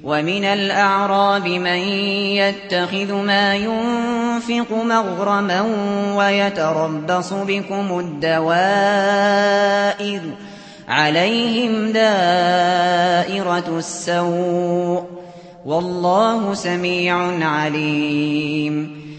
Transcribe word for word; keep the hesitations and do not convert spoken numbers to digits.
ومن الأعراب من يتخذ ما ينفق مغرما ويتربص بكم الدوائر عليهم دائرة السوء والله سميع عليم